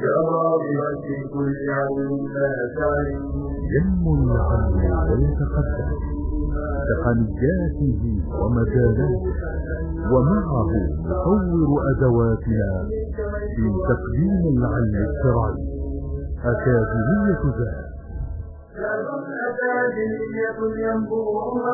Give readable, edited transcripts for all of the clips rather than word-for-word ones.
يا راغبا في كل علم لا تعلم. ينمو العلم ويتقدم تقنياته ومجالاته، ومعه نطور أدواتنا في تقديم العلم الشرعي. أكاديمية ذهب أكاديمية ينبوعها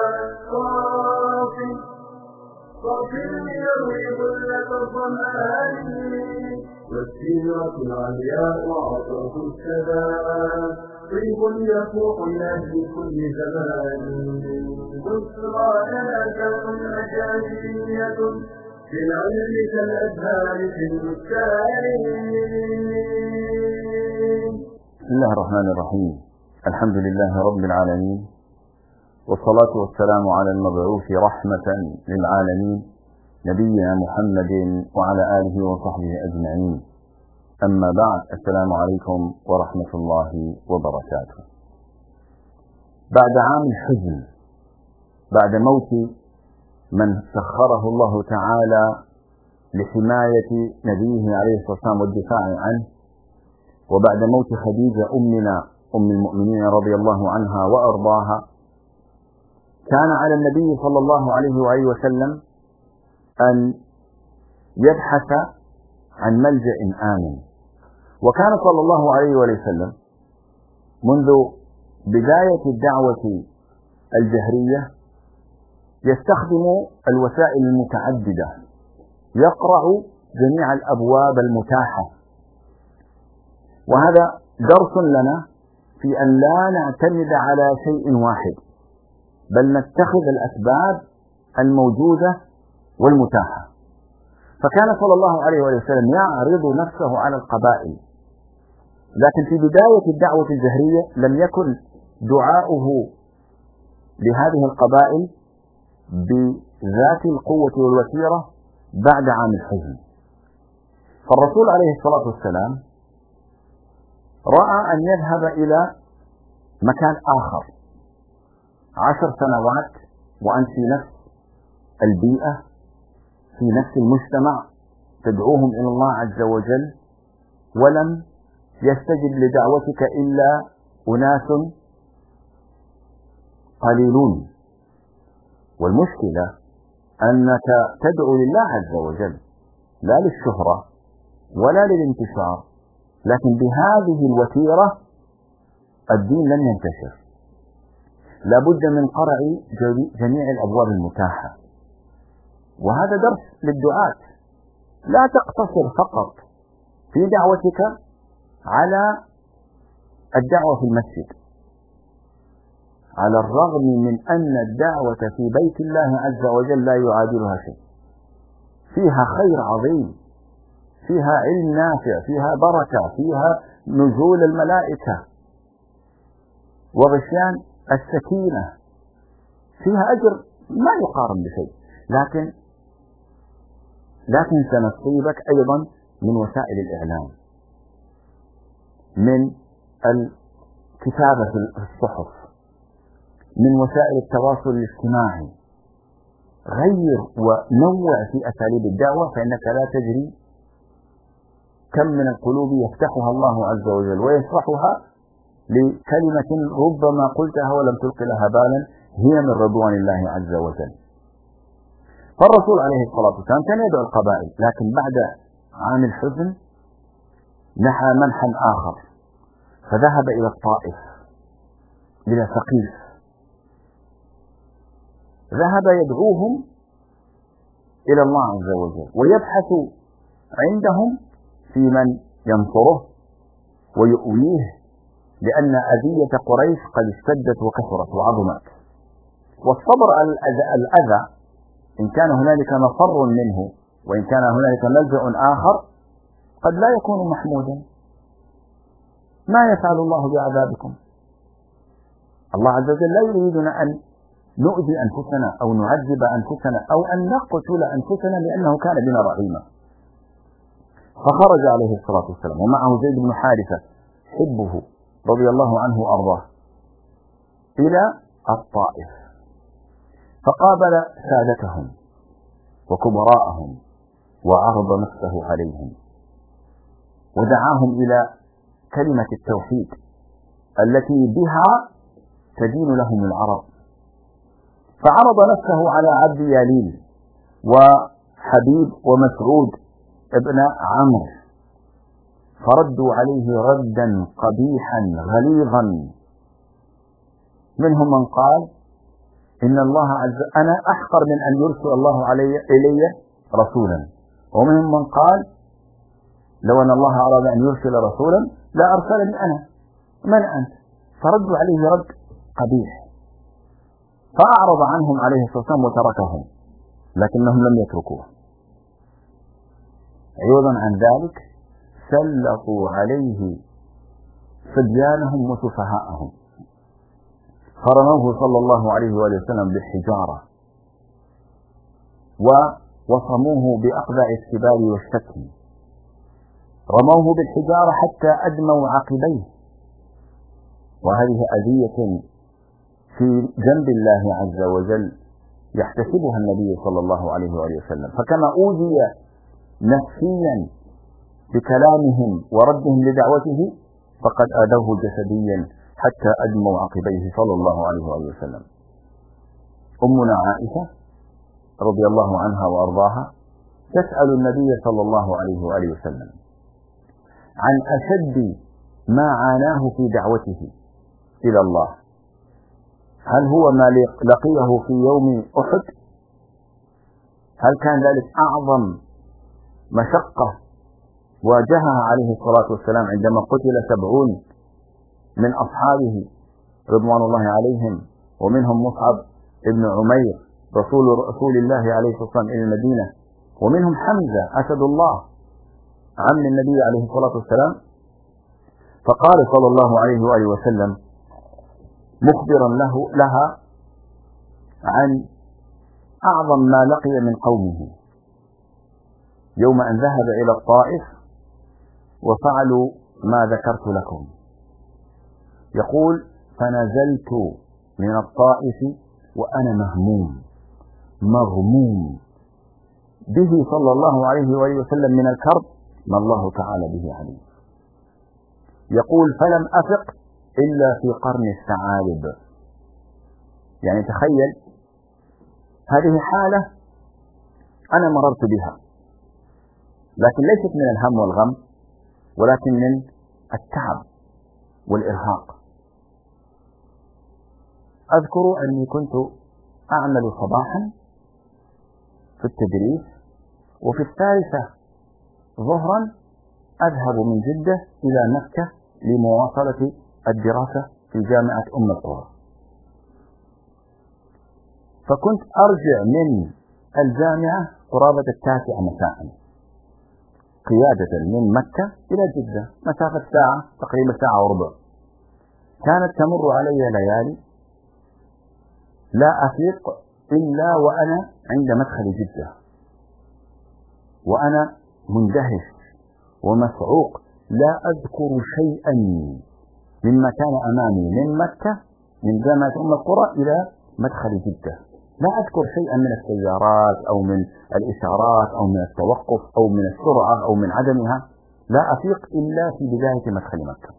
صافي يروي ظلة الظمآن، والسيرة العلياء عطرة السلام، طيب يفوح لأهل كل زمان. بشرى لنا كون أكاديمية في العلم كالأزهار في البستان. بسم الله الرحمن الرحيم. الحمد لله رب العالمين، والصلاة والسلام على المبعوث رحمة للعالمين نبينا محمد وعلى آله وصحبه أجمعين. أما بعد، السلام عليكم ورحمة الله وبركاته. بعد عام الحزن، بعد موت من سخره الله تعالى لحماية نبيه عليه الصلاة والسلام والدفاع عنه، وبعد موت خديجة أمنا أم المؤمنين رضي الله عنها وأرضاها، كان على النبي صلى الله عليه وآله وسلم أن يبحث عن ملجأ آمن. وكان صلى الله عليه وآله وسلم منذ بداية الدعوة الجهرية يستخدم الوسائل المتعددة، يقرع جميع الأبواب المتاحة. وهذا درس لنا في أن لا نعتمد على شيء واحد، بل نتخذ الأسباب الموجودة والمتاحة. فكان صلى الله عليه وسلم يعرض نفسه على القبائل، لكن في بداية الدعوة الجهرية لم يكن دعاؤه لهذه القبائل بذات القوة والوتيرة بعد عام الحزن. فالرسول عليه الصلاة والسلام رأى أن يذهب إلى مكان آخر 10 سنوات وأنت في نفس البيئة، في نفس المجتمع، تدعوهم إلى الله عز وجل، ولم يستجب لدعوتك إلا أناس قليلون. والمشكلة أنك تدعو لله عز وجل، لا للشهرة ولا للانتشار، لكن بهذه الوتيرة الدين لن ينتشر. لابد من قرع جميع الأبواب المتاحة. وهذا درس للدعاة، لا تقتصر فقط في دعوتك على الدعوة في المسجد، على الرغم من أن الدعوة في بيت الله عز وجل لا يعادلها شيء. فيها خير عظيم، فيها علم نافع، فيها بركة، فيها نزول الملائكة وغشيان السكينة، فيها أجر ما يقارن بشيء. لكن سنصيبك أيضا من وسائل الإعلام، من الكتابة في الصحف، من وسائل التواصل الاجتماعي. غير ونوع في أساليب الدعوة، فإنك لا تدري كم من القلوب يفتحها الله عز وجل ويشرحها لكلمة ربما قلتها ولم تلق لها بالا، هي من رضوان الله عز وجل. فالرسول عليه الصلاة والسلام كان يدعو القبائل، لكن بعد عام الحزن نحى منحا آخر، فذهب إلى الطائف، إلى ثقيف، ذهب يدعوهم إلى الله عز وجل ويبحث عندهم في من ينصره ويؤويه، لأن أذية قريش قد اشتدت وكثرت وعظمت. والصبر على الأذى إن كان هنالك مفر منه وإن كان هنالك ملجأ آخر قد لا يكون محمودا. ما يفعل الله بعذابكم؟ الله عز وجل لا يريدنا أن نؤذي أنفسنا أو نعذب أنفسنا أو أن نقتل أنفسنا، لأنه كان بنا رحيما. فخرج عليه الصلاة والسلام ومعه زيد بن حارثة حبه رضي الله عنه وأرضاه إلى الطائف، فقابل سادتهم وكبراءهم وعرض نفسه عليهم. ودعاهم إلى كلمة التوحيد التي بها تدين لهم العرب. فعرض نفسه على عبد ياليل وحبيب ومسعود ابن عمرو، فردوا عليه ردا قبيحا غليظا. منهم من قال إن الله أنا أحقر من أن يرسل الله إلي رسولا، ومنهم من قال لو أن الله أراد أن يرسل رسولا لا أرسلني أنا، من أنت؟ فردوا عليه رد قبيح، فأعرض عنهم عليه الصلاة والسلام وتركهم، لكنهم لم يتركوه. عوضا عن ذلك سلطوا عليه صبيانهم وسفهاءهم، فرموه صلى الله عليه وآله وسلم بالحجارة ووصموه بأقذع السبال والشتم، رموه بالحجارة حتى أدموا عقبيه، وهذه أذية في جنب الله عز وجل يحتسبها النبي صلى الله عليه وآله وسلم. فكما أوذي نفسيا بكلامهم وردهم لدعوته، فقد آذوه جسديا حتى أدموا عقبيه صلى الله عليه وآله وسلم. أمنا عائشة رضي الله عنها وأرضاها تسأل النبي صلى الله عليه وآله وسلم عن أشد ما عاناه في دعوته إلى الله، هل هو ما لقيه في يوم أحد؟ هل كان ذلك أعظم مشقة واجهها عليه الصلاة والسلام عندما قتل 70 من أصحابه رضوان الله عليهم، ومنهم مصعب ابن عمير رسول الله عليه الصلاة والسلام إلى المدينة، ومنهم حمزة أسد الله عم النبي عليه الصلاة والسلام؟ فقال صلى الله عليه وآله وسلم مخبرا لها عن أعظم ما لقي من قومه يوم أن ذهب إلى الطائف وفعلوا ما ذكرت لكم. يقول فنزلت من الطائف وأنا مغموم به صلى الله عليه وآله وسلم من الكرب ما الله تعالى به عليه. يقول فلم أفق إلا في قرن الثعالب. يعني تخيل هذه حالة أنا مررت بها، لكن ليست من الهم والغم، ولكن من التعب والإرهاق. أذكر أني كنت أعمل صباحا في التدريس، وفي 3 ظهرا أذهب من جدة إلى مكة لمواصلة الدراسة في جامعة أم القرى. فكنت أرجع من الجامعة قرابة 9 مساء قيادة من مكة إلى جدة، مسافة ساعة تقريبا 1 ساعة وربع. كانت تمر علي ليالي لا أفيق إلا وأنا عند مدخل جدة، وأنا مندهش ومسعوق، لا أذكر شيئا مما كان أمامي من مكة من جامعة أم القرى إلى مدخل جدة. لا أذكر شيئا من السيارات أو من الإشارات أو من التوقف أو من السرعة أو من عدمها، لا أفيق إلا في بداية مدخل مكة.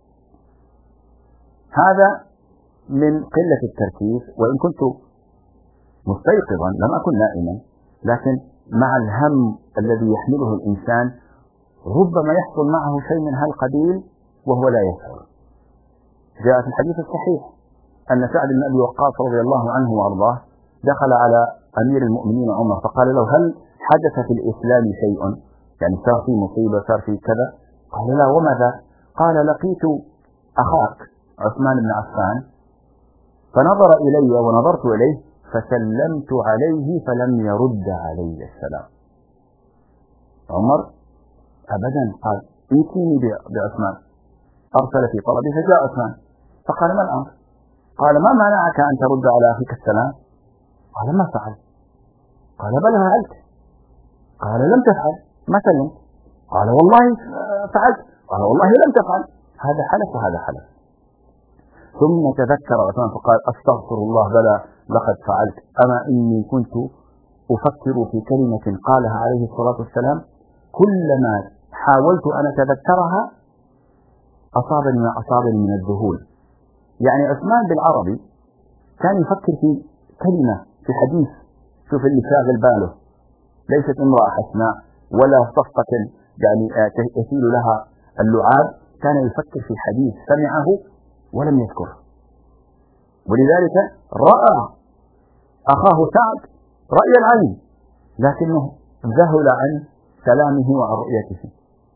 هذا من قلة التركيز، وإن كنت مستيقظا لم أكن نائما، لكن مع الهم الذي يحمله الإنسان ربما يحصل معه شيء من هالقبيل وهو لا يشعر. جاء في الحديث الصحيح أن سعد بن أبي وقاص رضي الله عنه وأرضاه دخل على أمير المؤمنين عمر فقال له هل حدث في الإسلام شيء؟ يعني صار في مصيبة، صار في كذا؟ قال لا، وماذا؟ قال لقيت أخاك عثمان بن عفان فنظر إلي ونظرت إليه فسلمت عليه فلم يرد علي السلام. عمر أبدا، قال ائتني بعثمان. أرسل في طلبه فجاء عثمان فقال ما الأمر؟ قال ما منعك أن ترد على أخيك السلام؟ قال ما فعل. قال بل فعلت. قال لم تفعل، ما سلمت. قال والله فعلت. قال والله لم تفعل. هذا حلف وهذا حلف. ثم تذكر عثمان فقال أستغفر الله، بلى لقد فعلت، أما إني كنت أفكر في كلمة قالها عليه الصلاة والسلام كلما حاولت أن أتذكرها أصابني ما أصابني من الذهول. يعني عثمان بالعربي كان يفكر في كلمة في حديث، شوف اللي شاغل باله، ليست امرأة حسناء ولا صفقة يعني يسيل لها اللعاب، كان يفكر في حديث سمعه ولم يذكره، ولذلك رأى أخاه سعد رأي العين لكنه ذهل عن كلامه وعن رؤيته،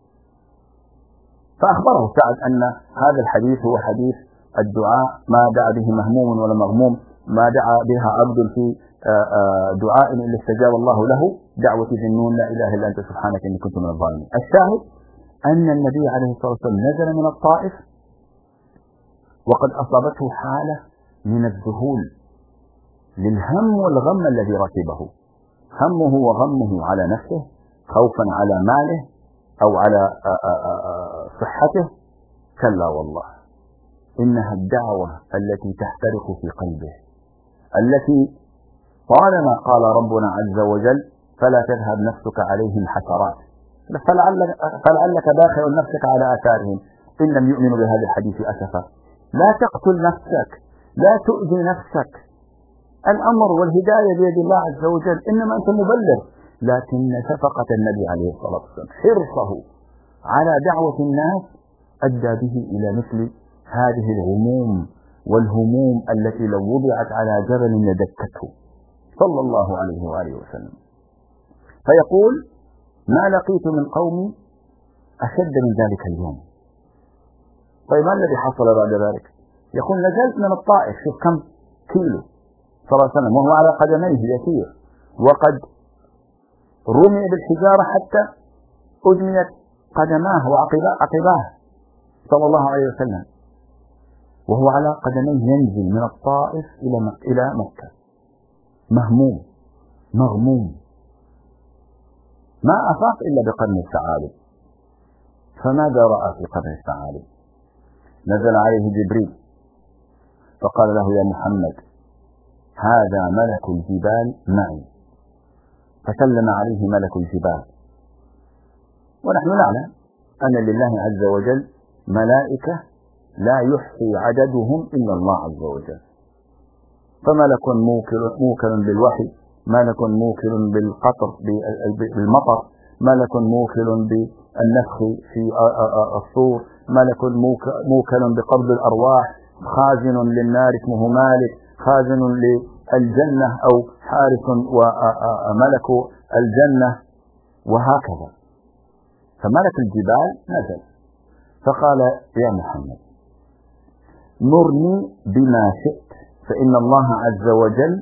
فأخبره سعد أن هذا الحديث هو حديث الدعاء، ما دعا به مهموم ولا مغموم، ما دعا بها عبد في دعاء إلا استجاب الله له، دعوة ذي النون لا إله إلا أنت سبحانك إني كنت من الظالمين. الشاهد أن النبي عليه الصلاة والسلام نزل من الطائف وقد أصابته حالة من الذهول للهم والغم الذي ركبه، همه وغمه على نفسه، خوفا على ماله أو على صحته. كلا والله، إنها الدعوة التي تحترق في قلبه، التي طالما قال ربنا عز وجل فلا تذهب نفسك عليهم حسرات، فلعلك باخع نفسك على آثارهم إن لم يؤمنوا بهذا الحديث أسفا. لا تقتل نفسك، لا تؤذي نفسك، الأمر والهداية بيد الله عز وجل، إنما أنت مبلغ. لكن شفقة النبي عليه الصلاة والسلام، حرصه على دعوة الناس، أدى به إلى مثل هذه الغموم والهموم التي لو وضعت على جبل لدكته صلى الله عليه وآله وسلم. فيقول: ما لقيت من قومي أشد من ذلك اليوم. طيب ما الذي حصل بعد ذلك؟ يقول: نزلت من الطائف، شوف كم كيلو صلى الله عليه وسلم وهو على قدميه يسير، وقد رمي بالحجارة حتى أدميت قدماه وعقباه صلى الله عليه وسلم، وهو على قدميه ينزل من الطائف إلى مكة مهموم مغموم، ما أفاق إلا بقرن الثعالب. فماذا رأى في قرن الثعالب؟ نزل عليه جبريل فقال له: يا محمد هذا ملك الجبال معي. فسلم عليه ملك الجبال، ونحن نعلم أن لله عز وجل ملائكة لا يحصي عددهم إلا الله عز وجل، فملك موكل بالوحي، ملك موكل بالقطر بالمطر، ملك موكل بالنفخ في الصور، ملك موكل بقبض الأرواح، خازن للنار اسمه مالك، خازن للجنة أو حارس وملك الجنة، وهكذا. فملك الجبال نزل فقال: يا محمد مرني بما شئت، فإن الله عز وجل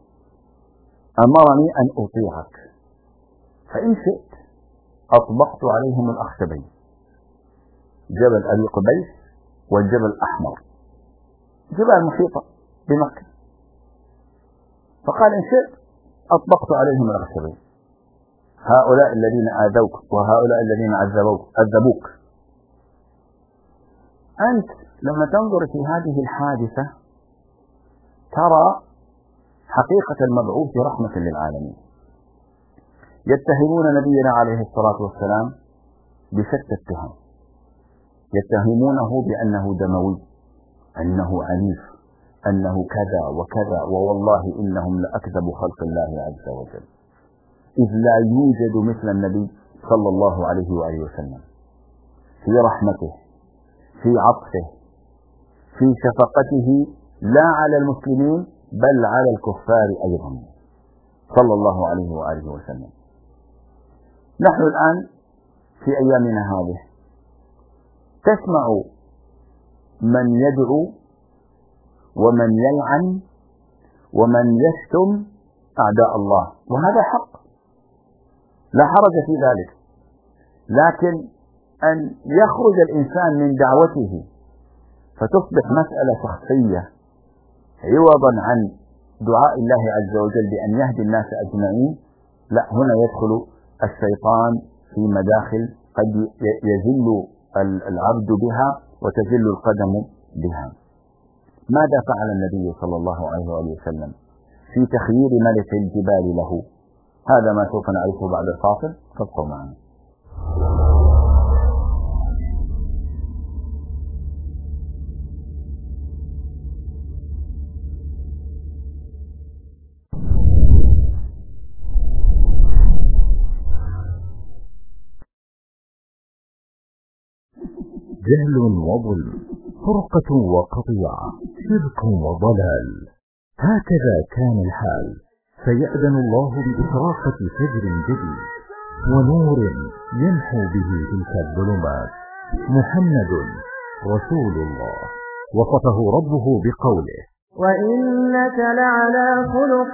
أمرني أن أطيعك، فإن شئت أطبقت عليهم الأخشبين، جبل أبي قبيس والجبل الأحمر، جبال محيطة بمكة. فقال: إن شئت أطبقت عليهم الأخشبين، هؤلاء الذين آذوك وهؤلاء الذين عذبوك. أنت لما تنظر في هذه الحادثة ترى حقيقة المبعوث رحمة للعالمين. يتهمون نبينا عليه الصلاة والسلام بشتى التهم، يتهمونه بأنه دموي، أنه عنيف، أنه كذا وكذا، ووالله إنهم لأكذب خلق الله عز وجل، إذ لا يوجد مثل النبي صلى الله عليه وآله وسلم في رحمته، في عطفه، في شفقته، لا على المسلمين بل على الكفار أيضا صلى الله عليه وآله وسلم. نحن الآن في أيامنا هذه تسمع من يدعو ومن يلعن ومن يشتم أعداء الله، وهذا حق لا حرج في ذلك، لكن أن يخرج الإنسان من دعوته فتصبح مسألة شخصية عوضا عن دعاء الله عز وجل بأن يهدي الناس أجمعين، لا، هنا يدخل الشيطان في مداخل قد يزل العبد بها وتزل القدم بها. ماذا فعل النبي صلى الله عليه وسلم في تخيير ملك الجبال له؟ هذا ما سوف نعرفه بعد الفاصل، فابقوا معنا. جهل وظلم، فرقة وقطيعة، شرك وضلال. هكذا كان الحال، فيأذن الله بإشراقة فجر جديد ونور يمحو به تلك الظلمات. محمد رسول الله وصفه ربه بقوله: وإنك لعلى خلق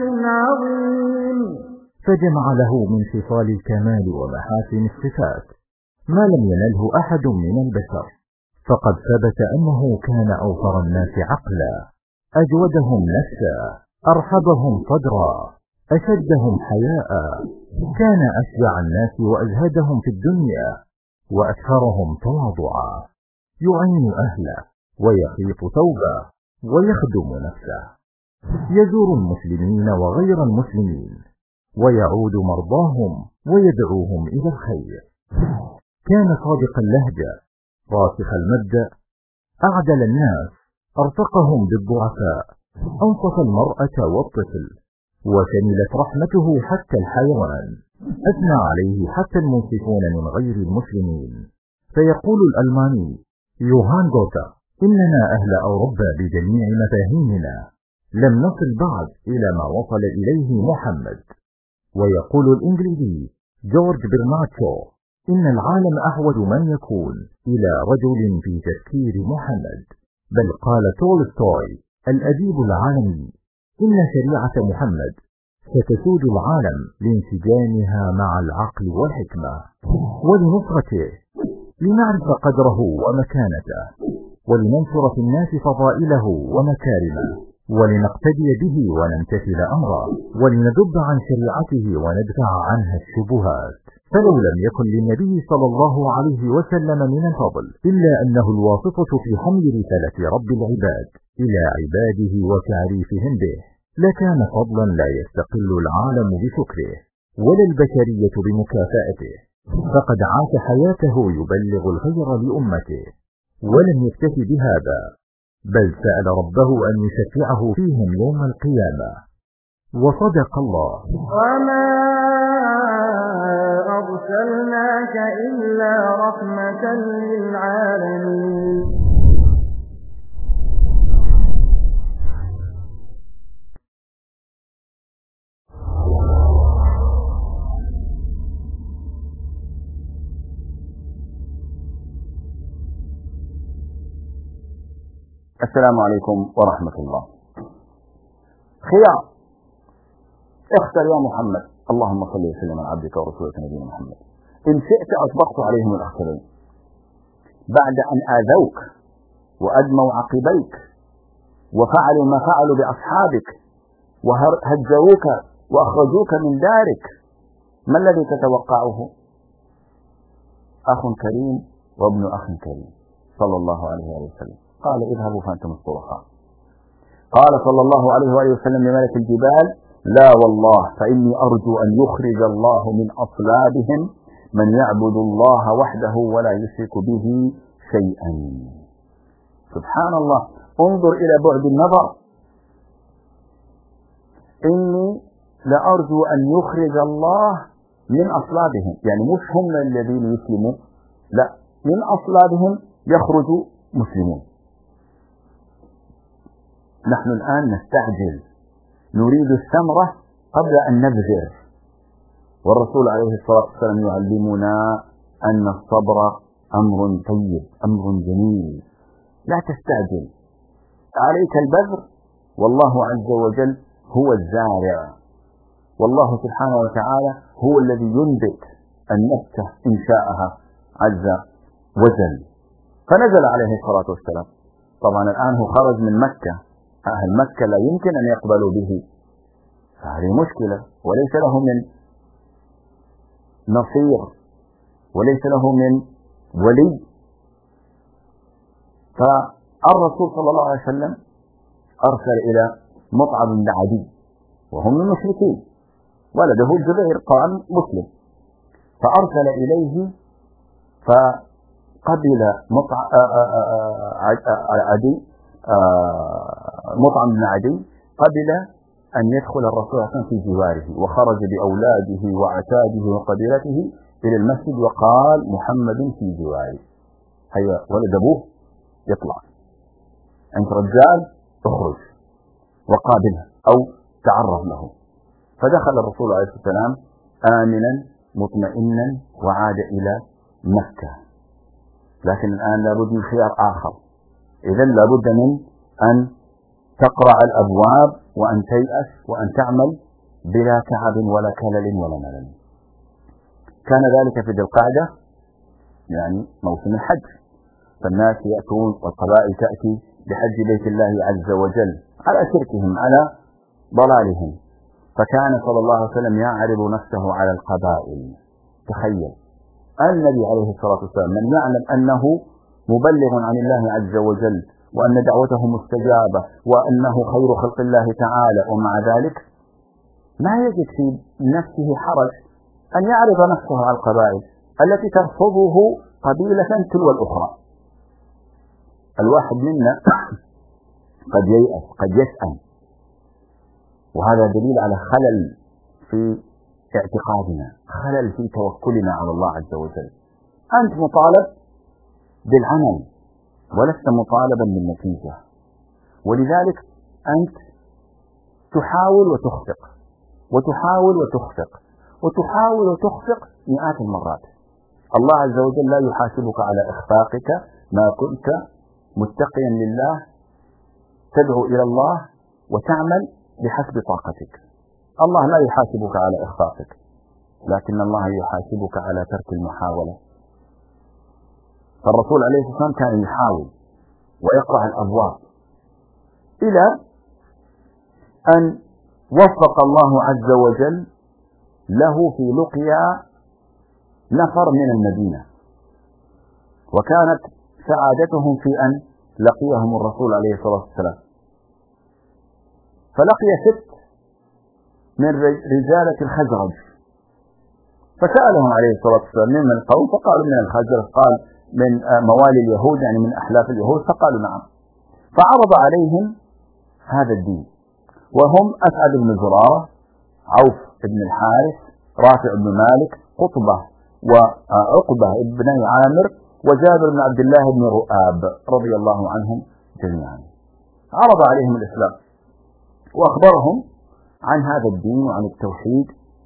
عظيم. فجمع له من خصال الكمال ومحاسن الصفات ما لم ينله أحد من البشر، فقد ثبت أنه كان أوفر الناس عقلا، أجودهم نفسا، أرحبهم صدرا، أشدهم حياء، كان أشجع الناس وأزهدهم في الدنيا، وأكثرهم تواضعا، يعين أهله ويخيط ثوبه ويخدم نفسه، يزور المسلمين وغير المسلمين، ويعود مرضاهم ويدعوهم إلى الخير. كان صادق اللهجة، راسخ المبدأ، أعدل الناس، أرفقهم بالضعفاء، أنصف المرأة والطفل، وشملت رحمته حتى الحيوان، أثنى عليه حتى المنصفون من غير المسلمين. فيقول الألماني يوهان غوتا: إننا أهل أوروبا بجميع مفاهيمنا لم نصل بعد إلى ما وصل إليه محمد. ويقول الإنجليزي جورج برناتشو: إن العالم أحوج من يكون إلى رجل في تفكير محمد. بل قال تولستوي الأديب العالمي: إن شريعة محمد ستسود العالم لانسجامها مع العقل والحكمة. ولنصرته، لنعرف قدره ومكانته، ولننشر في الناس فضائله ومكارمه، ولنقتدي به ونمتثل أمره، ولندب عن شريعته وندفع عنها الشبهات. فلو لم يكن للنبي صلى الله عليه وسلم من الفضل إلا أنه الواسطة في حمل رسالة رب العباد إلى عباده وتعريفهم به، لكان فضلا لا يستقل العالم بشكره ولا البشرية بمكافأته. فقد عاش حياته يبلغ الخير لأمته، ولم يكتف بهذا، بل سأل ربه أن يشفعه فيهم يوم القيامة. وصدق الله: وما أرسلناك إلا رحمة للعالمين. السلام عليكم ورحمة الله. خيار، اختر يا محمد. اللهم صل وسلم على عبدك ورسولك نبينا محمد. إن شئت أطبقت عليهم الأخطرين بعد أن آذوك وأدموا عقبيك وفعلوا ما فعلوا بأصحابك وهجروك وأخرجوك من دارك. ما الذي تتوقعه؟ أخ كريم وابن أخ كريم صلى الله عليه وسلم. قال: اذهبوا فأنتم الطرقاء. قال صلى الله عليه وآله وسلم لملك الجبال: لا والله، فإني أرجو أن يخرج الله من أصلابهم من يعبد الله وحده ولا يشرك به شيئا. سبحان الله، انظر إلى بعد النظر. إني لأرجو أن يخرج الله من أصلابهم، يعني مش هم الذين يسلموا، لا، من أصلابهم يخرج مسلمون. نحن الآن نستعجل، نريد الثمرة قبل أن نبذر، والرسول عليه الصلاة والسلام يعلمنا أن الصبر أمر طيب، أمر جميل. لا تستعجل، عليك البذر، والله عز وجل هو الزارع، والله سبحانه وتعالى هو الذي ينبت النبتة إن شاءها عز وجل. فنزل عليه الصلاة والسلام. طبعا الآن هو خرج من مكة، أهل مكة لا يمكن أن يقبلوا به، فهذه مشكلة، وليس له من نصير وليس له من ولي. فالرسول صلى الله عليه وسلم أرسل إلى مطعم بن عدي، وهم من المشركين، ولده الزبير قال مسلم، فأرسل إليه، فقبل مطعم بن عدي قبل أن يدخل الرسول في جواره، وخرج بأولاده وعتاده وقبيلته إلى المسجد وقال: محمد في جواري. هيا ولد أبوه يطلع، أنت رجال اخرج وقابله أو تعرض له. فدخل الرسول عليه الصلاة والسلام آمنا مطمئنا وعاد إلى مكة. لكن الآن لابد من خيار آخر، إذن لابد من أن تقرع الأبواب وأن تيأس وأن تعمل بلا تعب ولا كلل ولا ملل. كان ذلك في ذي القعدة، يعني موسم الحج، فالناس يأتون والقبائل تأتي بحج بيت الله عز وجل على شركهم على ضلالهم، فكان صلى الله عليه وسلم يعرض نفسه على القبائل. تخيل النبي عليه الصلاة والسلام من يعلم أنه مبلغ عن الله عز وجل وأن دعوته مستجابة وأنه خير خلق الله تعالى، ومع ذلك ما يجد في نفسه حرج أن يعرض نفسه على القبائل التي ترفضه قبيلة تلو الأخرى. الواحد منا قد ييأس قد يسأم، وهذا دليل على خلل في اعتقادنا، خلل في توكلنا على الله عز وجل. أنت مطالب بالعمل ولست مطالبا بالنتيجة، ولذلك أنت تحاول وتخفق وتحاول وتخفق وتحاول وتخفق مئات المرات. الله عز وجل لا يحاسبك على إخفاقك ما كنت متقيا لله تدعو إلى الله وتعمل بحسب طاقتك. الله لا يحاسبك على إخفاقك، لكن الله يحاسبك على ترك المحاولة. فالرسول عليه الصلاة والسلام كان يحاول ويقرع الأبواب إلى أن وفق الله عز وجل له في لقيا نفر من المدينة، وكانت سعادتهم في أن لقيهم الرسول عليه الصلاة والسلام. فلقي 6 من رجالة الخزرج، فسألهم عليه الصلاة والسلام من القوم، فقالوا من الخزرج، قال من موالي اليهود يعني من أحلاف اليهود، فقالوا نعم. فعرض عليهم هذا الدين، وهم أسعد بن زرارة، عوف بن الحارث، رافع بن مالك، قطبة وعقبة بن عامر، وجابر بن عبد الله بن رؤاب رضي الله عنهم جميعا. عرض عليهم الإسلام وأخبرهم عن هذا الدين وعن التوحيد،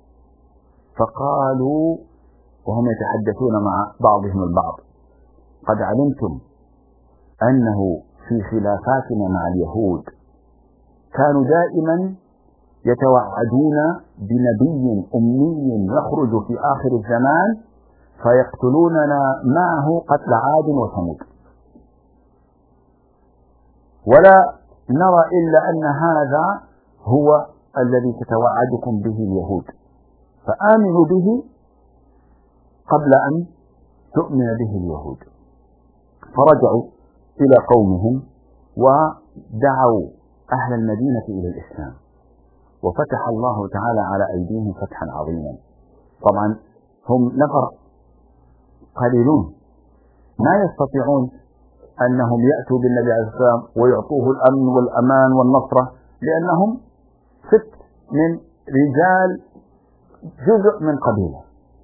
فقالوا وهم يتحدثون مع بعضهم البعض: قد علمتم أنه في خلافاتنا مع اليهود كانوا دائما يتوعدون بنبي أمي يخرج في آخر الزمان فيقتلوننا معه قتل عاد وثمود، ولا نرى إلا أن هذا هو الذي تتوعدكم به اليهود، فآمنوا به قبل أن تؤمن به اليهود. فرجعوا إلى قومهم ودعوا أهل المدينة إلى الإسلام، وفتح الله تعالى على أيديهم فتحا عظيما. طبعا هم نفر قليلون ما يستطيعون أنهم يأتوا بالنبي عليه السلام ويعطوه الأمن والأمان والنصرة، لأنهم 6 من رجال جزء من قبيلة،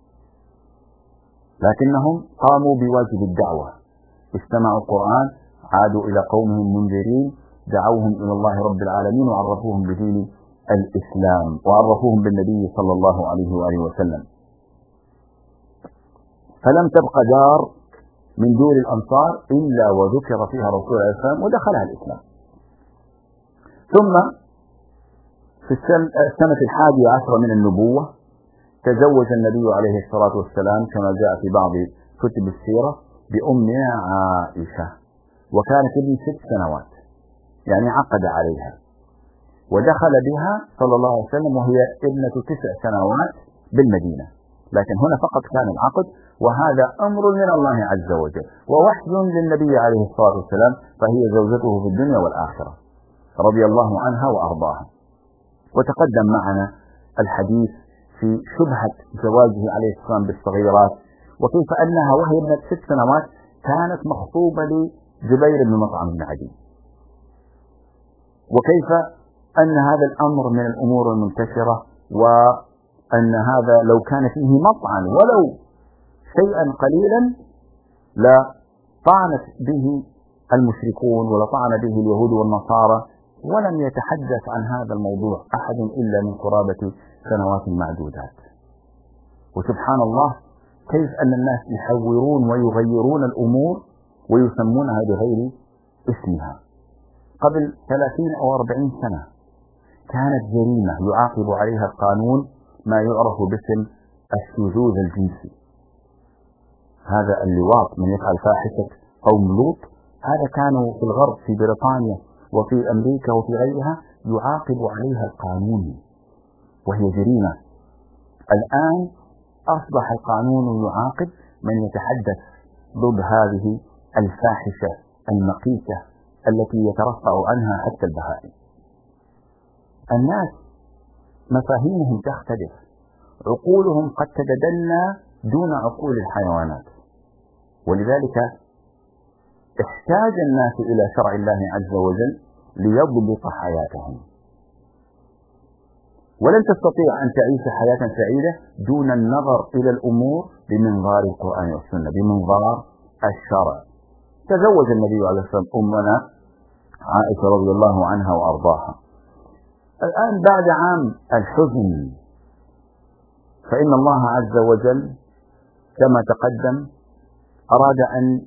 لكنهم قاموا بواجب الدعوة، استمعوا القرآن، عادوا إلى قومهم منذرين، دعوهم إلى الله رب العالمين وعرفوهم بدين الإسلام وعرفوهم بالنبي صلى الله عليه وآله وسلم. فلم تبق دار من دور الأنصار إلا وذكر فيها رسول الله صلى الله عليه وسلم ودخلها الإسلام. ثم في السنة 11 من النبوة تزوج النبي عليه الصلاة والسلام كما جاء في بعض كتب السيرة بأمنا عائشة، وكانت ابن 6 سنوات، يعني عقد عليها ودخل بها صلى الله عليه وسلم وهي ابنة 9 سنوات بالمدينة، لكن هنا فقط كان العقد، وهذا أمر من الله عز وجل ووحي للنبي عليه الصلاة والسلام، فهي زوجته في الدنيا والآخرة رضي الله عنها وأرضاها. وتقدم معنا الحديث في شبهة زواجه عليه السلام بالصغيرات، وكيف أنها وهي ابنة 6 سنوات كانت مخطوبة لجبير بن مطعم بن عدي، وكيف أن هذا الأمر من الأمور المنتشرة، وأن هذا لو كان فيه مطعن ولو شيئا قليلا لا طعنت به المشركون ولا طعن به اليهود والنصارى، ولم يتحدث عن هذا الموضوع أحد إلا من قرابة سنوات معدودات. وسبحان الله كيف أن الناس يحورون ويغيرون الأمور ويسمونها بغير اسمها. قبل 30 أو 40 سنة كانت جريمة يعاقب عليها القانون ما يعرف باسم الشذوذ الجنسي. هذا اللواط، من يفعل فاحشة قوم لوط، هذا كانوا في الغرب في بريطانيا وفي أمريكا وفي غيرها يعاقب عليها القانون وهي جريمة. الآن أصبح القانون يعاقب من يتحدث ضد هذه الفاحشة المقيتة التي يترفع عنها حتى البهائم. الناس مفاهيمهم تختلف، عقولهم قد تتدنى دون عقول الحيوانات، ولذلك احتاج الناس إلى شرع الله عز وجل ليضبط حياتهم. ولن تستطيع أن تعيش حياة سعيدة دون النظر إلى الأمور بمنظار القرآن والسنة، بمنظار الشرع. تزوج النبي عليه الصلاة والسلام أمنا عائشة رضي الله عنها وأرضاها. الآن بعد عام الحزن فإن الله عز وجل كما تقدم أراد أن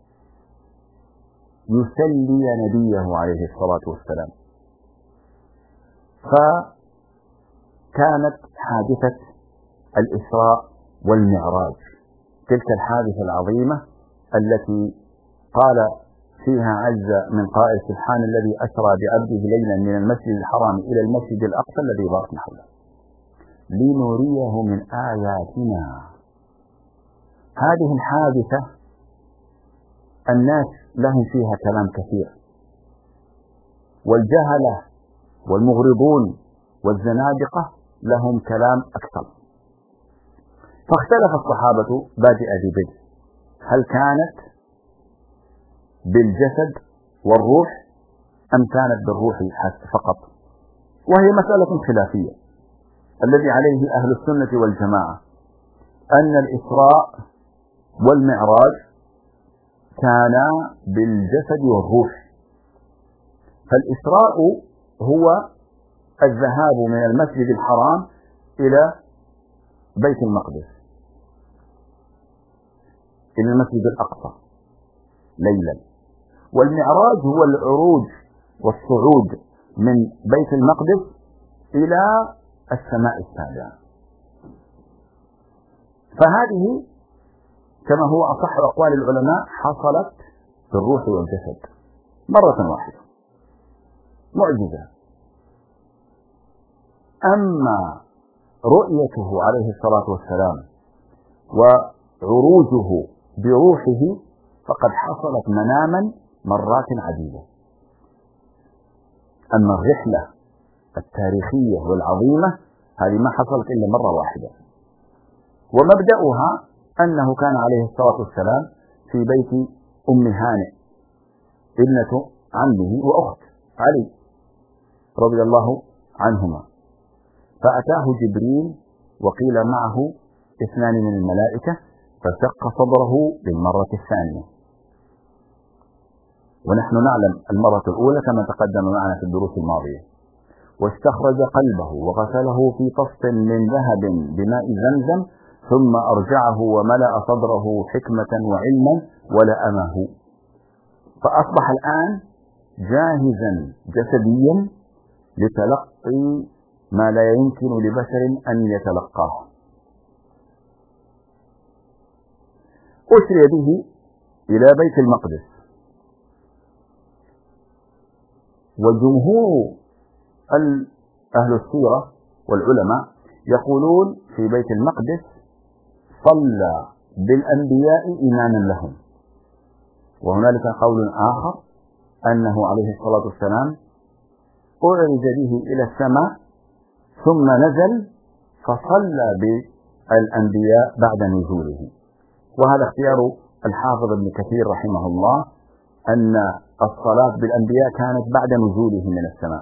يسلي نبيه عليه الصلاة والسلام، فكانت حادثة الإسراء والمعراج، تلك الحادثة العظيمة التي قال فيها عز من قائل: سبحان الذي أسرى بعبده ليلا من المسجد الحرام إلى المسجد الأقصى الذي باركنا حوله لنريه من آياتنا. هذه الحادثة الناس لهم فيها كلام كثير، والجهلة والمغرضون والزنادقة لهم كلام أكثر. فاختلف الصحابة بادئ ببدء، هل كانت بالجسد والروح أم كانت بالروح فقط؟ وهي مسألة خلافية. الذي عليه أهل السنة والجماعة أن الإسراء والمعراج كانا بالجسد والروح. فالإسراء هو الذهاب من المسجد الحرام إلى بيت المقدس، إلى المسجد الأقصى ليلا. والمعراج هو العروج والصعود من بيت المقدس إلى السماء السابعة. فهذه كما هو أصح أقوال العلماء حصلت بالروح والجسد مرة واحدة، معجزة. أما رؤيته عليه الصلاة والسلام وعروجه بروحه فقد حصلت مناما مرات عديدة. أما الرحلة التاريخية والعظيمة هذه ما حصلت إلا مرة واحدة، ومبدأها أنه كان عليه الصلاة والسلام في بيت أم هانئ ابنة عمه وأخت علي رضي الله عنهما، فأتاه جبريل وقيل معه 2 من الملائكة فشق صدره للمرة الثانية. ونحن نعلم المرة الأولى كما تقدم معنا في الدروس الماضية، واستخرج قلبه وغسله في طست من ذهب بماء زمزم ثم أرجعه وملأ صدره حكمة وعلما ولأمه، فأصبح الآن جاهزا جسديا لتلقي ما لا يمكن لبشر أن يتلقاه. أسري به إلى بيت المقدس، وجمهور أهل السيرة والعلماء يقولون في بيت المقدس صلى بالأنبياء إماما لهم. وهنالك قول آخر أنه عليه الصلاة والسلام أعرج به إلى السماء ثم نزل فصلى بالأنبياء بعد نزوله. وهذا اختيار الحافظ ابن كثير رحمه الله، أن الصلاة بالأنبياء كانت بعد نزوله من السماء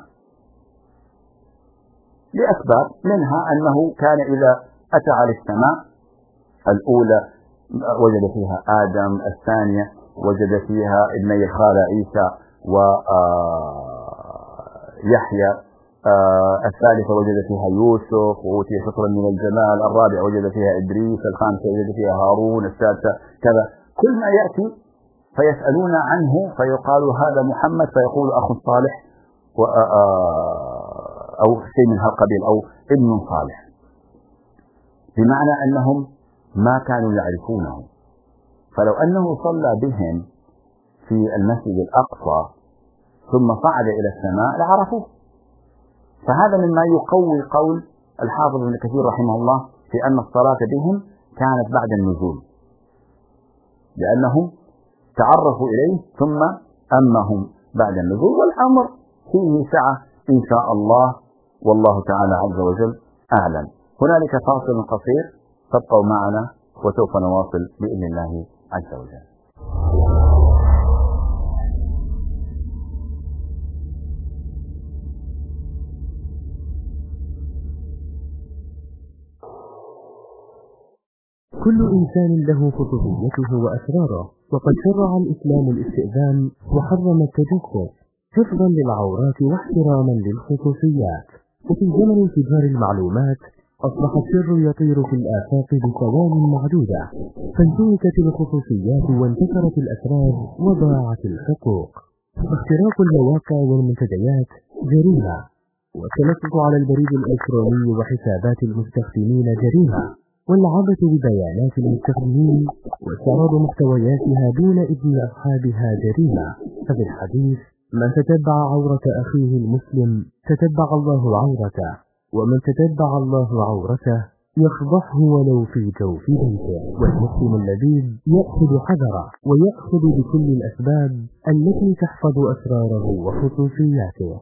لأسباب، منها أنه كان إذا أتى على السماء الأولى وجد فيها آدم، الثانية وجد فيها ابني الخالة عيسى ويحيى. الثالثة وجد فيها يوسف وأوتي شطرا من الجمال. الرابع وجد فيها إدريس. الخامسة وجد فيها هارون. السادسة كذا. كل ما يأتي فيسألون عنه فيقال هذا محمد، فيقول أخ صالح أو شيء من هالقبيل أو ابن صالح، بمعنى أنهم ما كانوا يعرفونه. فلو أنه صلى بهم في المسجد الأقصى ثم صعد إلى السماء لعرفوه. فهذا مما يقوي قول الحافظ ابن كثير رحمه الله في أن الصلاة بهم كانت بعد النزول، لأنهم تعرفوا إليه ثم أمهم بعد النزول، والأمر فيه سعة إن شاء الله، والله تعالى عز وجل أعلم. هنالك فاصل قصير، تبقوا معنا وسوف نواصل بإذن الله عز وجل. كل إنسان له خصوصيته وأسراره، وقد شرع الإسلام الاستئذان وحرم التجسس حفظا للعورات واحتراما للخصوصيات. وفي زمن انفجار المعلومات أصبح السر يطير في الآفاق بثوان معدودة، فانتهكت الخصوصيات وانتشرت الأسرار وضاعت الحقوق. اختراق المواقع والمنتديات جريمة، والتلصق على البريد الإلكتروني وحسابات المستخدمين جريمة، والعبث ببيانات المستخدمين واستعراض محتوياتها دون إذن أصحابها جريمة. ففي الحديث: من تتبع عورة أخيه المسلم تتبع الله عورته، ومن تتبع الله عورته يفضحه ولو في جوف بيته. والمسلم اللذيذ يأخذ حذره ويأخذ بكل الأسباب التي تحفظ أسراره وخصوصياته.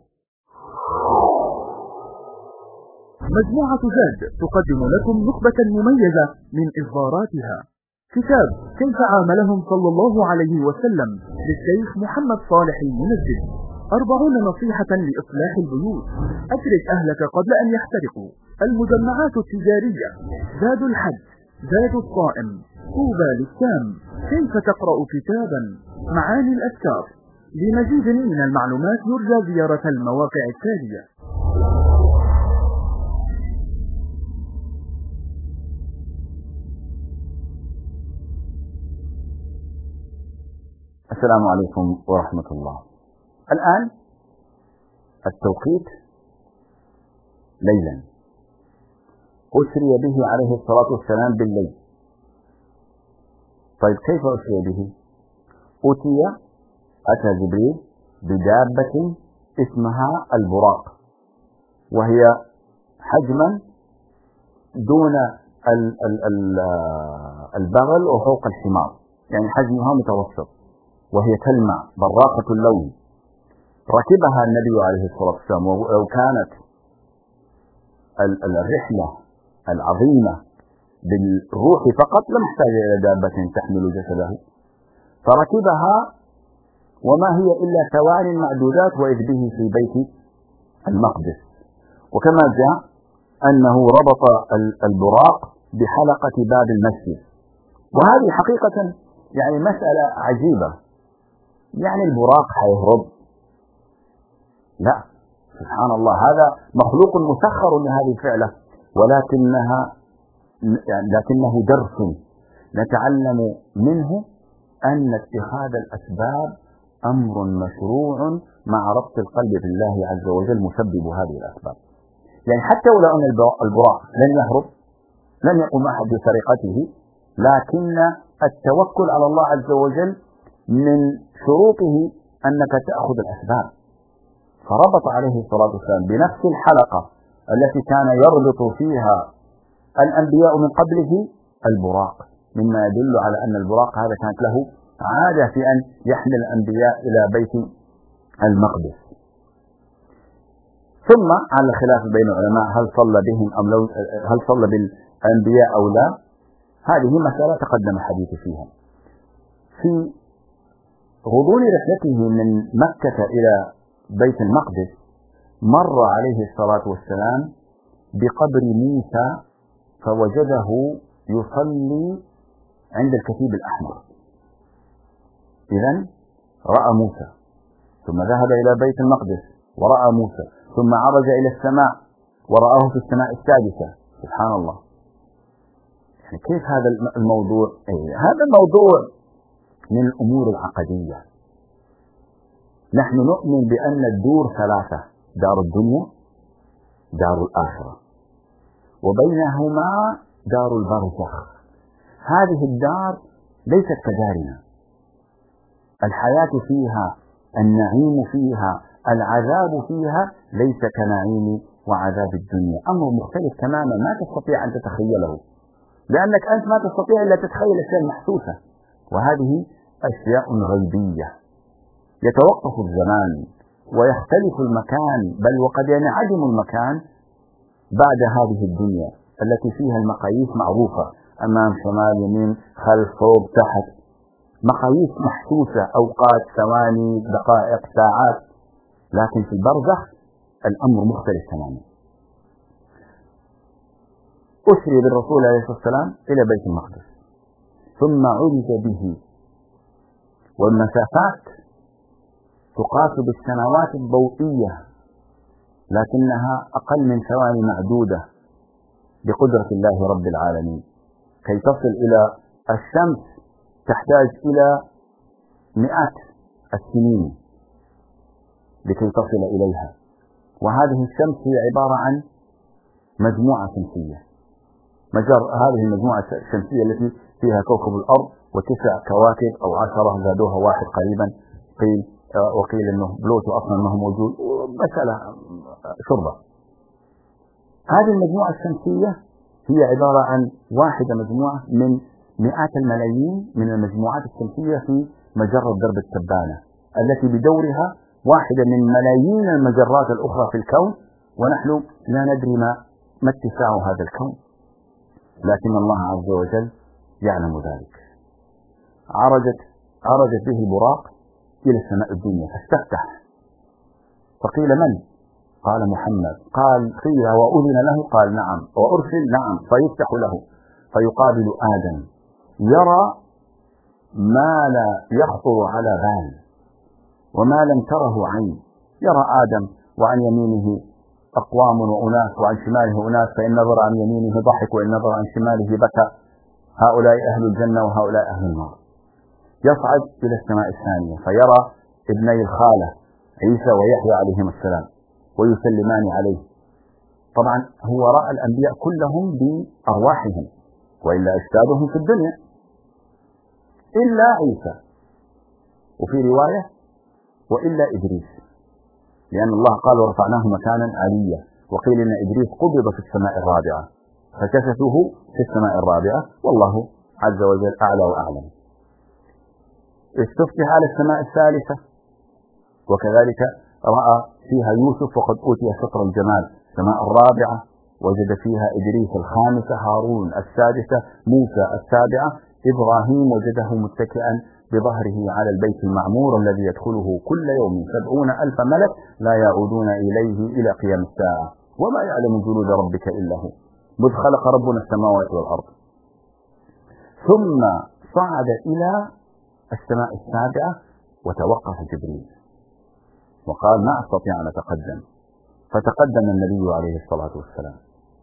مجموعة زاد تقدم لكم نخبة مميزة من إصداراتها. كتاب كيف عاملهم صلى الله عليه وسلم للشيخ محمد صالح المنجد. 40 نصيحة لإصلاح البيوت. أترك أهلك قبل أن يحترقوا. المجمعات التجارية. زاد الحج. زاد الصائم. طوبى للسام. كيف تقرأ كتابا. معاني الأذكار. لمزيد من المعلومات يرجى زيارة المواقع التالية. السلام عليكم ورحمة الله. الآن التوقيت ليلا، أسري به عليه الصلاة والسلام بالليل. طيب كيف أسري به؟ أتى جبريل بدابة اسمها البراق، وهي حجما دون البغل وفوق الحمار، يعني حجمها متوسط، وهي تلمع براقة اللون. ركبها النبي عليه الصلاة والسلام، ولو كانت الرحلة العظيمة بالروح فقط لم يحتاج إلى دابة تحمل جسده، فركبها وما هي إلا ثوان معدودات وإذ به في بيت المقدس. وكما جاء أنه ربط البراق بحلقة باب المسجد، وهذه حقيقة يعني مسألة عجيبة. يعني البراق حيهرب؟ لا، سبحان الله، هذا مخلوق مسخر لهذه الفعلة، لكنه درس نتعلم منه أن اتخاذ الأسباب أمر مشروع مع ربط القلب بالله عز وجل مسبب هذه الأسباب. يعني حتى ولو أن البراق لن يهرب، لن يقوم أحد بسرقته، لكن التوكل على الله عز وجل من شروطه أنك تأخذ الأسباب. فربط عليه الصلاة والسلام بنفس الحلقة التي كان يربط فيها الأنبياء من قبله البراق، مما يدل على أن البراق هذا كانت له عادة في أن يحمل الأنبياء إلى بيت المقدس. ثم على الخلاف بين العلماء هل صلى بهم أم هل صلى بالأنبياء أو لا، هذه مسألة تقدم الحديث فيها. في غضون رحلته من مكة إلى بيت المقدس مر عليه الصلاة والسلام بقبر موسى فوجده يصلي عند الكثيب الأحمر. إذن رأى موسى، ثم ذهب إلى بيت المقدس ورأى موسى، ثم عرج إلى السماء ورآه في السماء السادسة. سبحان الله. يعني كيف هذا الموضوع؟ هذا الموضوع من الأمور العقدية. نحن نؤمن بأن الدور ثلاثة: دار الدنيا، دار الآخرة، وبينهما دار البرزخ. هذه الدار ليست كدارنا، الحياة فيها، النعيم فيها، العذاب فيها ليس كنعيم وعذاب الدنيا، أمر مختلف تماما ما تستطيع أن تتخيله، لأنك أنت ما تستطيع إلا تتخيل أشياء محسوسة، وهذه أشياء غيبية. يتوقف الزمان ويختلف المكان، بل وقد ينعدم المكان بعد هذه الدنيا التي فيها المقاييس معروفة: أمام، شمال، يمين، خلف، فوق، تحت، مقاييس محسوسة، أوقات، ثواني، دقائق، ساعات. لكن في البرزخ الأمر مختلف تماما. أسري بالرسول عليه الصلاة والسلام إلى بيت المقدس، ثم عرج به، والمسافات تقاس بالسنوات الضوئية، لكنها أقل من ثواني معدودة بقدرة الله رب العالمين. كي تصل إلى الشمس تحتاج إلى مئات السنين لكي تصل إليها، وهذه الشمس هي عبارة عن مجموعة شمسية. هذه المجموعة الشمسية التي فيها كوكب الأرض وتسع كواكب أو 10 زادوها واحد قريبا، وقيل أنه بلوتو أصلا ما هو موجود، مسألة شربة. هذه المجموعة الشمسية هي عبارة عن واحدة مجموعة من مئات الملايين من المجموعات الشمسية في مجرة درب التبانة، التي بدورها واحدة من ملايين المجرات الأخرى في الكون، ونحن لا ندري ما اتساع هذا الكون، لكن الله عز وجل يعلم ذلك. عرجت به البراق إلى السماء الدنيا فاستفتح، فقيل: من؟ قال: محمد. قيل: وأذن له؟ قال: نعم. وأرسل؟ نعم. فيفتح له فيقابل آدم، يرى ما لا يخطر على بال وما لم تره عين. يرى آدم وعن يمينه أقوام وأناس وعن شماله أناس، فإن نظر عن يمينه ضحك وإن نظر عن شماله بكى، هؤلاء أهل الجنة وهؤلاء أهل النار. يصعد إلى السماء الثانية فيرى ابني الخالة عيسى ويحيى عليهم السلام ويسلمان عليه. طبعا هو رأى الأنبياء كلهم بأرواحهم وإلا أجسادهم في الدنيا إلا عيسى، وفي رواية وإلا إدريس، لأن الله قال: ورفعناه مكانا عليا. وقيل إن إدريس قبض في السماء الرابعة فكشفوه في السماء الرابعة، والله عز وجل أعلى وأعلم. استفتح على السماء الثالثة، وكذلك رأى فيها يوسف وقد أوتي شطر الجمال. السماء الرابعة وجد فيها إدريس، الخامسة هارون، السادسة موسى، السابعة إبراهيم وجده متكئا بظهره على البيت المعمور الذي يدخله كل يوم 70,000 ملك لا يعودون إليه إلى قيام الساعة، وما يعلم جنود ربك إلا هو، مذ خلق ربنا السماوات والأرض. ثم صعد إلى السماء السابعة وتوقف جبريل وقال: ما أستطيع أن أتقدم. فتقدم النبي عليه الصلاة والسلام،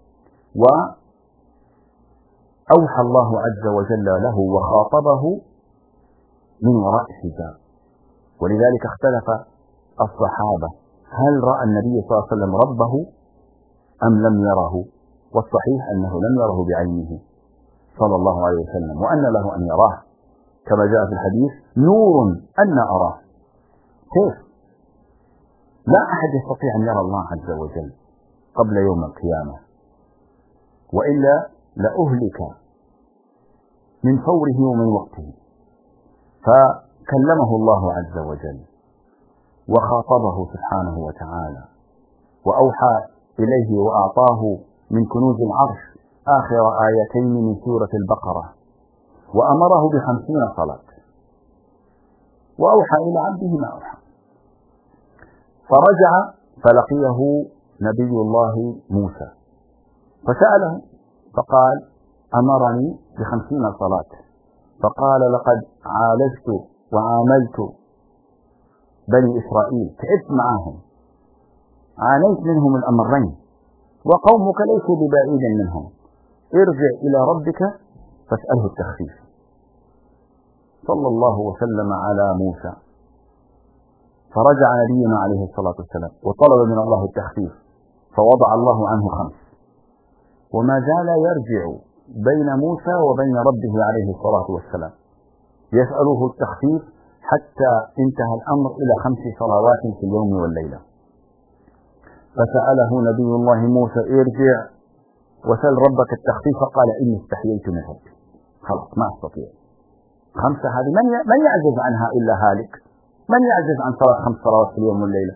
وأوحى الله عز وجل له وخاطبه من وراء حجاب. ولذلك اختلف الصحابة هل رأى النبي صلى الله عليه وسلم ربه أم لم يره، والصحيح أنه لم يره بعينه صلى الله عليه وسلم، وأن له أن يراه كما جاء في الحديث: نور أن أراه. كيف؟ لا أحد يستطيع أن يرى الله عز وجل قبل يوم القيامة، وإلا لأهلك من فوره ومن وقته. فكلمه الله عز وجل وخاطبه سبحانه وتعالى، وأوحى إليه وأعطاه من كنوز العرش آخر آيتين من سورة البقرة، وأمره ب50 صلاة، وأوحى إلى عبده ما أوحى. فرجع فلقيه نبي الله موسى فسأله فقال: أمرني ب50 صلاة. فقال: لقد عالجت وعاملت بني إسرائيل، تعبت معهم، عانيت منهم الأمرين، وقومك ليسوا ببعيد منهم، ارجع إلى ربك فاسأله التخفيف. صلى الله وسلم على موسى، فرجع نبينا عليه الصلاة والسلام وطلب من الله التخفيف، فوضع الله عنه 5، وما زال يرجع بين موسى وبين ربه عليه الصلاة والسلام يسأله التخفيف، حتى انتهى الأمر إلى 5 صلوات في اليوم والليلة. فسأله نبي الله موسى ارجع وسل ربك التخفيف، فقال إني استحييت من ربي، خلاص ما أستطيع. 5 هذه من يعجز عنها إلا هالك، من يعجز عن صلاة 5 صلوات في اليوم والليلة؟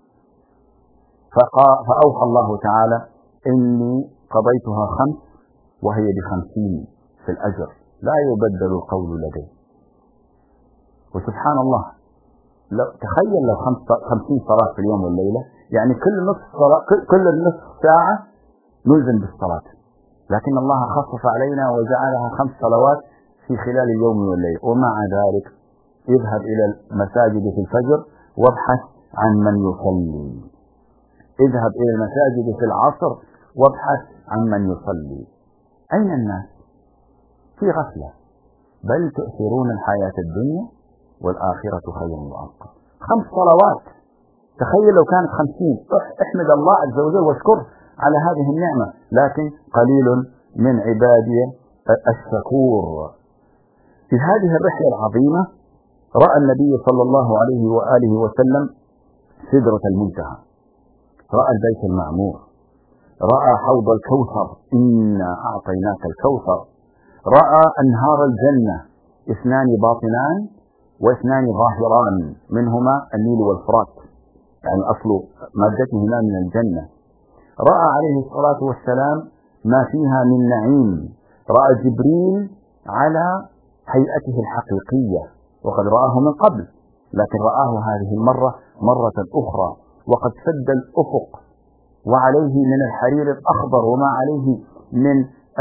فأوحى الله تعالى إني قضيتها 5 وهي ب50 في الأجر، لا يبدل القول لدي. وسبحان الله، لو تخيل لو 50 صلاة في اليوم والليلة، يعني كل نصف ساعة نلزم بالصلاة، لكن الله خفف علينا وجعلها 5 صلوات في خلال اليوم والليل. ومع ذلك اذهب إلى المساجد في الفجر وابحث عن من يصلي، اذهب إلى المساجد في العصر وابحث عن من يصلي. أين الناس؟ في غفلة، بل تؤثرون الحياة الدنيا والآخرة خير وأبقى. 5 صلوات، تخيل لو كانت 50. احمد الله عز وجل واشكره على هذه النعمة، لكن قليل من عبادي الشكور. في هذه الرحلة العظيمة رأى النبي صلى الله عليه وآله وسلم سدرة المنتهى، رأى البيت المعمور، رأى حوض الكوثر، إنا أعطيناك الكوثر، رأى أنهار الجنة، 2 باطنان و2 ظاهران، منهما النيل والفرات، يعني أصل مادتهما من الجنة. رأى عليه الصلاة والسلام ما فيها من نعيم، رأى جبريل على هيئته الحقيقية، وقد رآه من قبل، لكن رآه هذه المرة مرة أخرى، وقد سد الأفق، وعليه من الحرير الأخضر، وما عليه من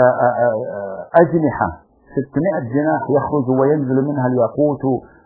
أجنحة 600 جناح يخرج وينزل منها الياقوت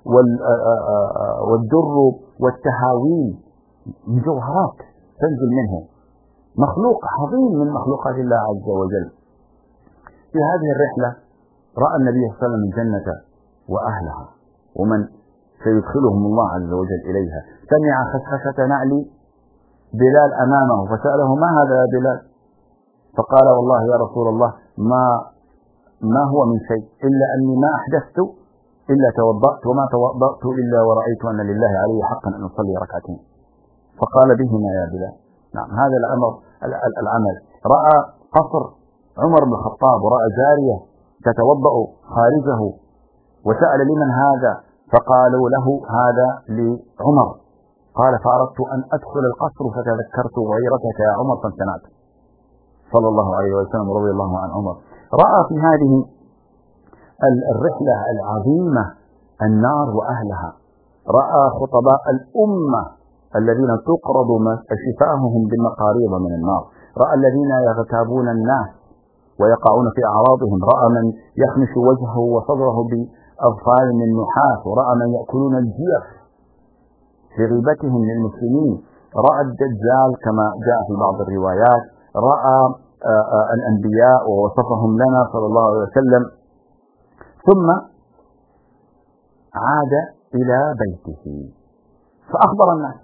والدر والتهاويل، مجوهرات تنزل منه، مخلوق عظيم من مخلوقات الله عز وجل. في هذه الرحلة رأى النبي صلى الله عليه وسلم الجنة وأهلها ومن سيدخلهم الله عز وجل إليها. سمع خشخشة نعل بلال أمامه، فسأله ما هذا يا بلال؟ فقال والله يا رسول الله ما هو من شيء إلا أني ما أحدثت إلا توضأت، وما توضأت إلا ورأيت أن لله علي حقا أن أصلي 2 ركعتين. فقال بهما يا بلال. نعم، هذا العمل. رأى قصر عمر بن الخطاب، ورأى جارية تتوضأ خارجه، وسأل لمن هذا؟ فقالوا له هذا لعمر. قال فأردت أن أدخل القصر فتذكرت غيرتك يا عمر فامتنعت، صلى الله عليه وسلم رضي الله عن عمر. رأى في هذه الرحلة العظيمة النار وأهلها، رأى خطباء الأمة الذين تقرض شفاههم بمقاريض من النار، رأى الذين يغتابون الناس ويقعون في أعراضهم، رأى من يخمش وجهه وصدره بأظفار من نحاس، ورأى من يأكلون الجيف لغيبتهم للمسلمين، رأى الدجال كما جاء في بعض الروايات، رأى الأنبياء ووصفهم لنا صلى الله عليه وسلم. ثم عاد إلى بيته فأخبر الناس،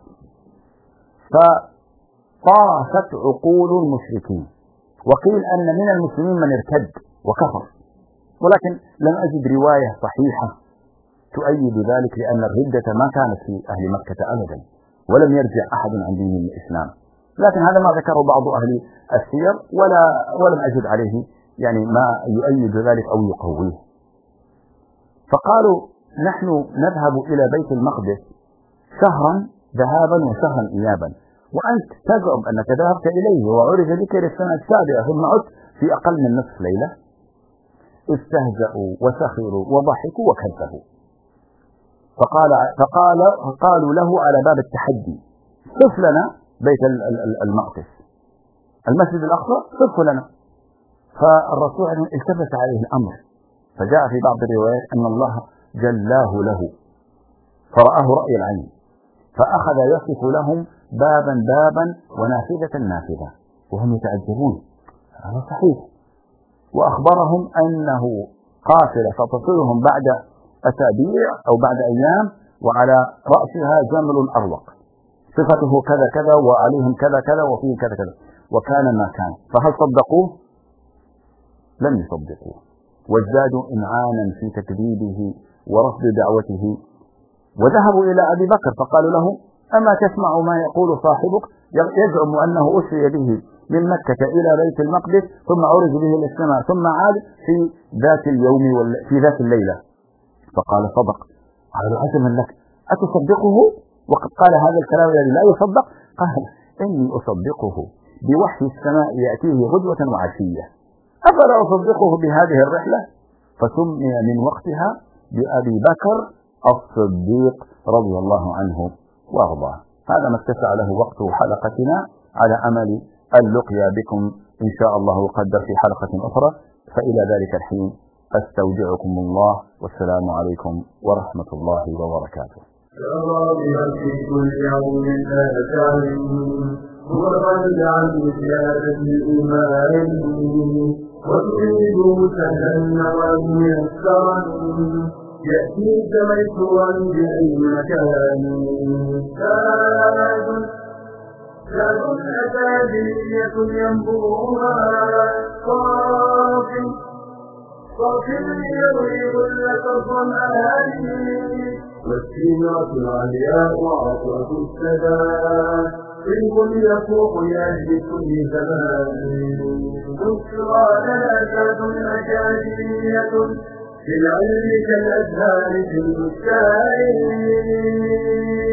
فطاشت عقول المشركين، وقيل أن من المسلمين من ارتد وكفر، ولكن لم أجد رواية صحيحة تؤيد ذلك، لأن الردة ما كانت في أهل مكة أبدا، ولم يرجع أحد عن دين الإسلام. لكن هذا ما ذكره بعض أهل السير، ولم أجد عليه يعني ما يؤيد ذلك أو يقويه. فقالوا نحن نذهب إلى بيت المقدس شهرا ذهابا وشهرا إيابا، وأنت تزعم أنك ذهبت إليه وعرج بك للسنة السابعة ثم عدت في أقل من نصف ليلة. استهزأوا وسخروا وضحكوا وكذبوا. فقالوا له على باب التحدي صف لنا بيت المقدس، المسجد الأقصى صف لنا. فالرسول التفت عليه الأمر، فجاء في بعض الروايات أن الله جلاه له فرآه رأي العين، فأخذ يصف لهم بابا بابا ونافذة نافذة وهم يتعجبون، هذا صحيح. وأخبرهم أنه قافلة ستصلهم بعد أسابيع أو بعد أيام، وعلى رأسها جمل أروق صفته كذا كذا وعليهم كذا كذا وفيه كذا كذا، وكان ما كان. فهل صدقوه؟ لم يصدقوه، وازدادوا إمعانا في تكذيبه ورفض دعوته، وذهبوا إلى أبي بكر فقالوا له: أما تسمع ما يقول صاحبك؟ يزعم أنه أسري به من مكة إلى بيت المقدس ثم عرج به إلى السماء ثم عاد في ذات اليوم في ذات الليلة. فقال: صدق. قالوا: عجبا لك، أتصدقه وقد قال هذا الكلام الذي لا يصدق؟ قال: إني أصدقه بوحي السماء يأتيه غدوة وعشية، أفلا أصدقه بهذه الرحلة؟ فسمي من وقتها بأبي بكر الصديق رضي الله عنه وارضاه. هذا ما اتسع له وقت حلقتنا، على أمل اللقيا بكم إن شاء الله وقدر في حلقة أخرى، فإلى ذلك الحين أستودعكم الله، والسلام عليكم ورحمة الله وبركاته. في كل يوم هو الرد عن زيادة الإيمان، وتريد سهلا وميسرا يأتيك ميسورا بأي مكان. زاد أكاديمية ينبوها صافي يروي لك الظمآن، والسيرة العلياء عطرة السداد طيب يفوق يهدي كل زمان. بشرى لنا زاد أكاديمية في العلم كالأزهار في البستان.